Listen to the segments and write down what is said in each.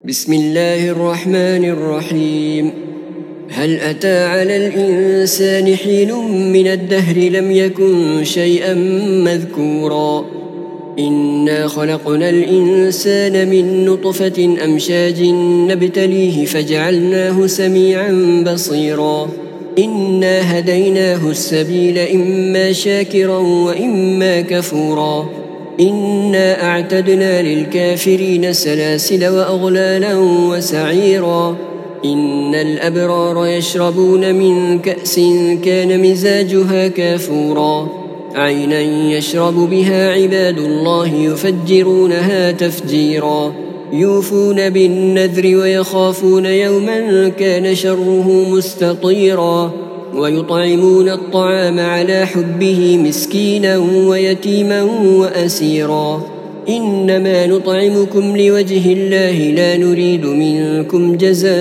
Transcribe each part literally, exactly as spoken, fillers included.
بسم الله الرحمن الرحيم. هل أتى على الإنسان حين من الدهر لم يكن شيئا مذكورا إنا خلقنا الإنسان من نطفة أمشاج نبتليه فجعلناه سميعا بصيرا إنا هديناه السبيل إما شاكرا وإما كفورا إنا أعتدنا للكافرين سلاسل وأغلالا وسعيرا إن الأبرار يشربون من كأس كان مزاجها كافورا عينا يشرب بها عباد الله يفجرونها تفجيرا يوفون بالنذر ويخافون يوما كان شره مستطيرا ويطعمون الطعام على حبه مسكينا ويتيما وأسيرا إنما نطعمكم لوجه الله لا نريد منكم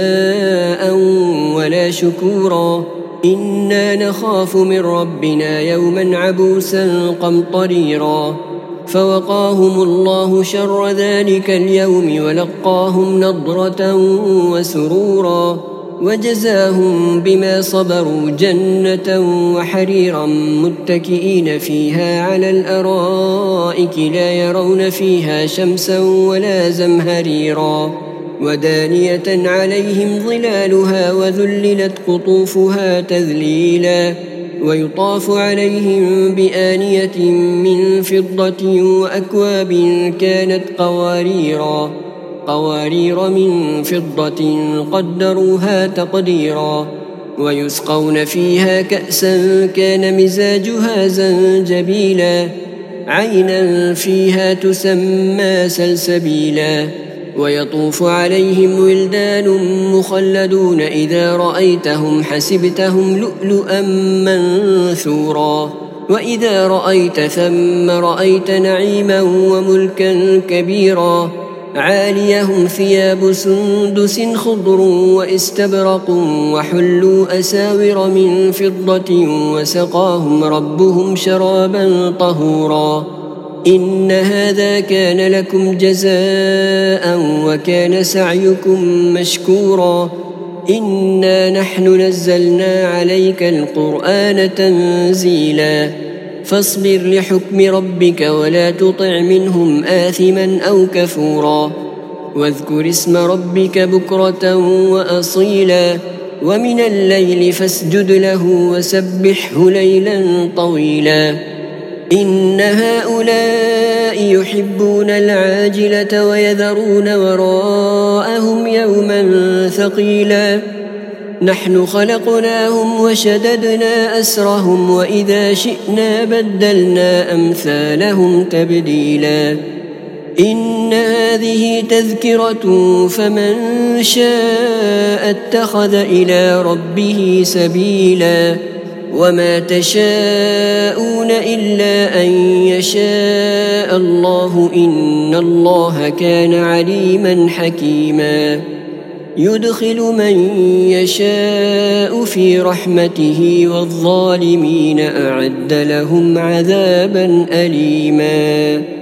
جزاء ولا شكورا إنا نخاف من ربنا يوما عبوسا قمطريرا فوقاهم الله شر ذلك اليوم ولقاهم نضرة وسرورا وجزاهم بما صبروا جنة وحريرا متكئين فيها على الأرائك لا يرون فيها شمسا ولا زمهريرا ودانية عليهم ظلالها وذللت قطوفها تذليلا ويطاف عليهم بآنية من فضة وأكواب كانت قواريرا قوارير من فضة قدروها تقديرا ويسقون فيها كأسا كان مزاجها زنجبيلا عينا فيها تسمى سلسبيلا ويطوف عليهم ولدان مخلدون إذا رأيتهم حسبتهم لؤلؤا منثورا وإذا رأيت ثم رأيت نعيما وملكا كبيرا عاليهم ثياب سندس خضر واستبرق وحلوا أساور من فضة وسقاهم ربهم شرابا طهورا إن هذا كان لكم جزاء وكان سعيكم مشكورا إنا نحن نزلنا عليك القرآن تنزيلا فاصبر لحكم ربك ولا تطع منهم آثما أو كفورا واذكر اسم ربك بكرة وأصيلا ومن الليل فاسجد له وسبحه ليلا طويلا إن هؤلاء يحبون العاجلة ويذرون وراءهم يوما ثقيلا نحن خلقناهم وشددنا أسرهم وإذا شئنا بدلنا أمثالهم تبديلا إن هذه تذكرة فمن شاء اتخذ إلى ربه سبيلا وما تشاءون إلا أن يشاء الله إن الله كان عليما حكيما يدخل من يشاء في رحمته والظالمين أعد لهم عذابا أليما.